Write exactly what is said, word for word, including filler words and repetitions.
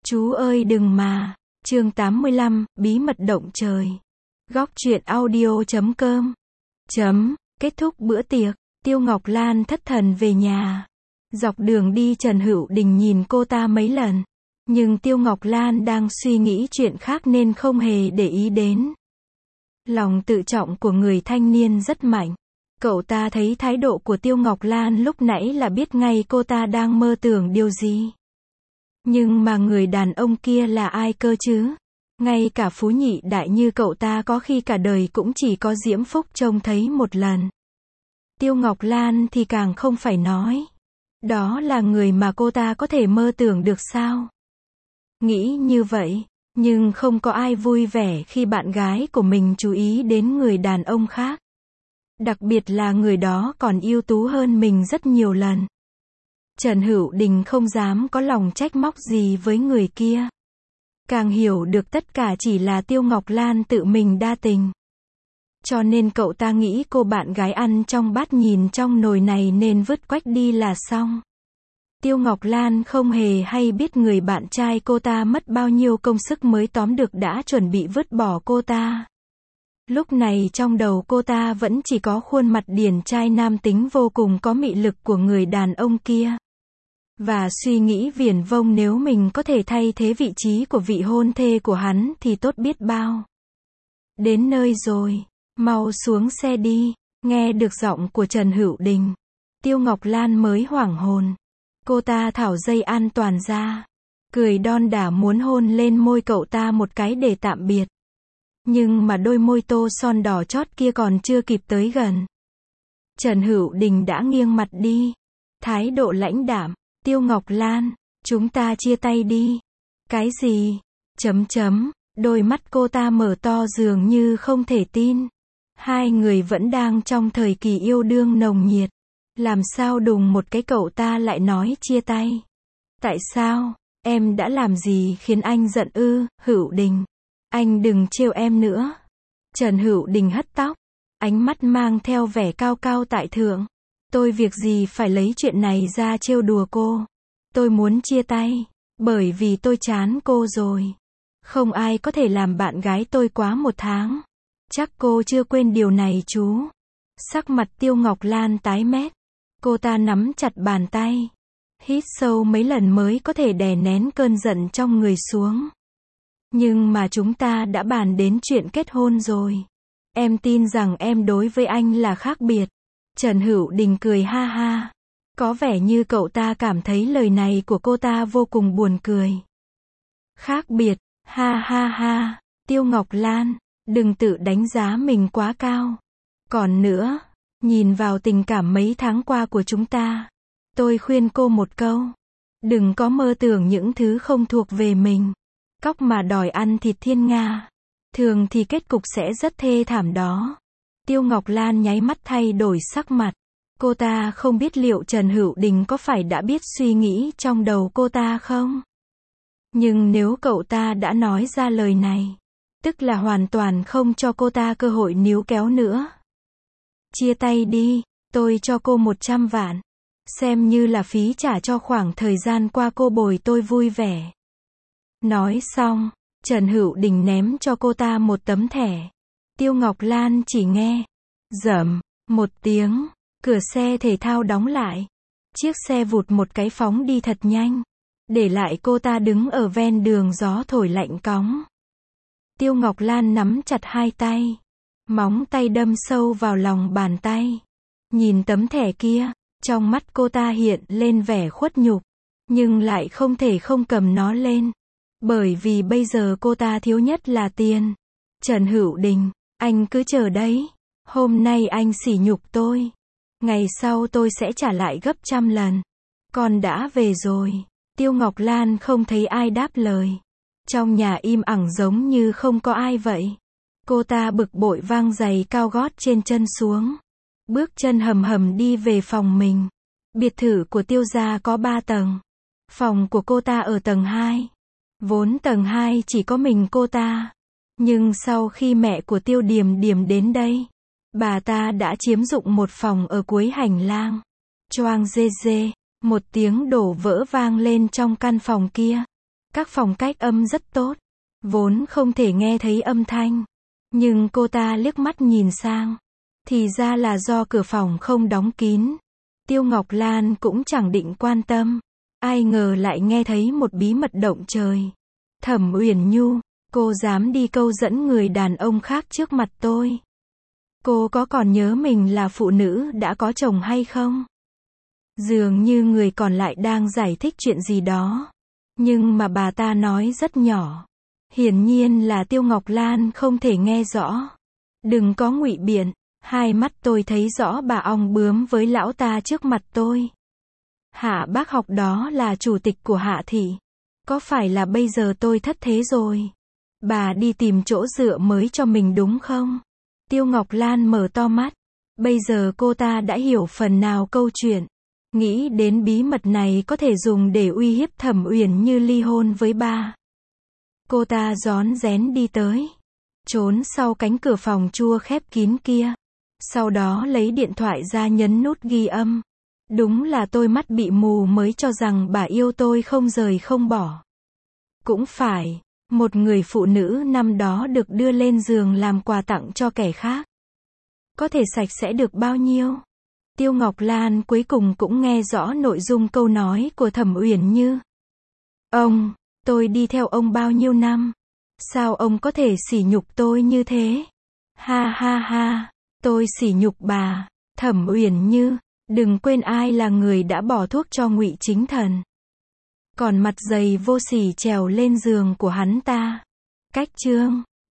Chú ơi đừng mà. Chương tám mươi lăm, bí mật động trời. Góc truyện audio chấm com. Chấm, kết thúc bữa tiệc, Tiêu Ngọc Lan thất thần về nhà. Dọc đường đi Trần Hữu Đình nhìn cô ta mấy lần. Nhưng Tiêu Ngọc Lan đang suy nghĩ chuyện khác nên không hề để ý đến. Lòng tự trọng của người thanh niên rất mạnh. Cậu ta thấy thái độ của Tiêu Ngọc Lan lúc nãy là biết ngay cô ta đang mơ tưởng điều gì. Nhưng mà người đàn ông kia là ai cơ chứ? Ngay cả phú nhị đại như cậu ta có khi cả đời cũng chỉ có Diễm Phúc trông thấy một lần. Tiêu Ngọc Lan thì càng không phải nói. Đó là người mà cô ta có thể mơ tưởng được sao? Nghĩ như vậy, nhưng không có ai vui vẻ khi bạn gái của mình chú ý đến người đàn ông khác. Đặc biệt là người đó còn ưu tú hơn mình rất nhiều lần. Trần Hữu Đình không dám có lòng trách móc gì với người kia. Càng hiểu được tất cả chỉ là Tiêu Ngọc Lan tự mình đa tình. Cho nên cậu ta nghĩ cô bạn gái ăn trong bát nhìn trong nồi này nên vứt quách đi là xong. Tiêu Ngọc Lan không hề hay biết người bạn trai cô ta mất bao nhiêu công sức mới tóm được đã chuẩn bị vứt bỏ cô ta. Lúc này trong đầu cô ta vẫn chỉ có khuôn mặt điển trai nam tính vô cùng có mị lực của người đàn ông kia. Và suy nghĩ viển vông nếu mình có thể thay thế vị trí của vị hôn thê của hắn thì tốt biết bao. Đến nơi rồi, mau xuống xe đi. Nghe được giọng của Trần Hữu Đình, Tiêu Ngọc Lan mới hoảng hồn. Cô ta tháo dây an toàn ra, cười đon đả muốn hôn lên môi cậu ta một cái để tạm biệt. Nhưng mà đôi môi tô son đỏ chót kia còn chưa kịp tới gần, Trần Hữu Đình đã nghiêng mặt đi. Thái độ lãnh đạm. Tiêu Ngọc Lan, chúng ta chia tay đi. Cái gì? Chấm chấm, đôi mắt cô ta mở to dường như không thể tin. Hai người vẫn đang trong thời kỳ yêu đương nồng nhiệt. Làm sao đùng một cái cậu ta lại nói chia tay? Tại sao? Em đã làm gì khiến anh giận ư? Hữu Đình, anh đừng trêu em nữa. Trần Hữu Đình hất tóc, ánh mắt mang theo vẻ cao cao tại thượng. Tôi việc gì phải lấy chuyện này ra trêu đùa cô. Tôi muốn chia tay, bởi vì tôi chán cô rồi. Không ai có thể làm bạn gái tôi quá một tháng. Chắc cô chưa quên điều này chú. Sắc mặt Tiêu Ngọc Lan tái mét. Cô ta nắm chặt bàn tay, hít sâu mấy lần mới có thể đè nén cơn giận trong người xuống. Nhưng mà chúng ta đã bàn đến chuyện kết hôn rồi. Em tin rằng em đối với anh là khác biệt. Trần Hữu Đình cười ha ha. Có vẻ như cậu ta cảm thấy lời này của cô ta vô cùng buồn cười. Khác biệt, ha ha ha. Tiêu Ngọc Lan, đừng tự đánh giá mình quá cao. Còn nữa, nhìn vào tình cảm mấy tháng qua của chúng ta, tôi khuyên cô một câu. Đừng có mơ tưởng những thứ không thuộc về mình. Cóc mà đòi ăn thịt thiên nga, thường thì kết cục sẽ rất thê thảm đó. Tiêu Ngọc Lan nháy mắt thay đổi sắc mặt. Cô ta không biết liệu Trần Hữu Đình có phải đã biết suy nghĩ trong đầu cô ta không? Nhưng nếu cậu ta đã nói ra lời này, tức là hoàn toàn không cho cô ta cơ hội níu kéo nữa. Chia tay đi, tôi cho cô một trăm vạn. Xem như là phí trả cho khoảng thời gian qua cô bồi tôi vui vẻ. Nói xong, Trần Hữu Đình ném cho cô ta một tấm thẻ. Tiêu Ngọc Lan chỉ nghe rầm một tiếng, cửa xe thể thao đóng lại. Chiếc xe vụt một cái phóng đi thật nhanh, để lại cô ta đứng ở ven đường gió thổi lạnh cóng. Tiêu Ngọc Lan nắm chặt hai tay, móng tay đâm sâu vào lòng bàn tay. Nhìn tấm thẻ kia, trong mắt cô ta hiện lên vẻ khuất nhục, nhưng lại không thể không cầm nó lên. Bởi vì bây giờ cô ta thiếu nhất là tiền. Trần Hữu Đình, anh cứ chờ đấy. Hôm nay anh sỉ nhục tôi, ngày sau tôi sẽ trả lại gấp trăm lần. Con đã về rồi. Tiêu Ngọc Lan không thấy ai đáp lời. Trong nhà im ẳng giống như không có ai vậy. Cô ta bực bội vang giày cao gót trên chân xuống, bước chân hầm hầm đi về phòng mình. Biệt thự của Tiêu gia có ba tầng. Phòng của cô ta ở tầng hai. Vốn tầng hai chỉ có mình cô ta. Nhưng sau khi mẹ của Tiêu Điềm Điềm đến đây, bà ta đã chiếm dụng một phòng ở cuối hành lang. Choang dê dê, một tiếng đổ vỡ vang lên trong căn phòng kia. Các phòng cách âm rất tốt, vốn không thể nghe thấy âm thanh. Nhưng cô ta liếc mắt nhìn sang, thì ra là do cửa phòng không đóng kín. Tiêu Ngọc Lan cũng chẳng định quan tâm, ai ngờ lại nghe thấy một bí mật động trời. Thẩm Uyển Nhu, cô dám đi câu dẫn người đàn ông khác trước mặt tôi. Cô có còn nhớ mình là phụ nữ đã có chồng hay không? Dường như người còn lại đang giải thích chuyện gì đó. Nhưng mà bà ta nói rất nhỏ. Hiển nhiên là Tiêu Ngọc Lan không thể nghe rõ. Đừng có ngụy biện, hai mắt tôi thấy rõ bà ong bướm với lão ta trước mặt tôi. Hạ bác học đó là chủ tịch của Hạ thị. Có phải là bây giờ tôi thất thế rồi? Bà đi tìm chỗ dựa mới cho mình đúng không? Tiêu Ngọc Lan mở to mắt. Bây giờ cô ta đã hiểu phần nào câu chuyện. Nghĩ đến bí mật này có thể dùng để uy hiếp Thẩm Uyển Như ly hôn với bà. Cô ta rón rén đi tới, trốn sau cánh cửa phòng chua khép kín kia. Sau đó lấy điện thoại ra nhấn nút ghi âm. Đúng là tôi mắt bị mù mới cho rằng bà yêu tôi không rời không bỏ. Cũng phải, một người phụ nữ năm đó được đưa lên giường làm quà tặng cho kẻ khác. Có thể sạch sẽ được bao nhiêu? Tiêu Ngọc Lan cuối cùng cũng nghe rõ nội dung câu nói của Thẩm Uyển Như. Ông, tôi đi theo ông bao nhiêu năm? Sao ông có thể sỉ nhục tôi như thế? Ha ha ha, tôi sỉ nhục bà. Thẩm Uyển Như, đừng quên ai là người đã bỏ thuốc cho Ngụy Chính Thần. Còn mặt dày vô sỉ trèo lên giường của hắn ta. Cách chương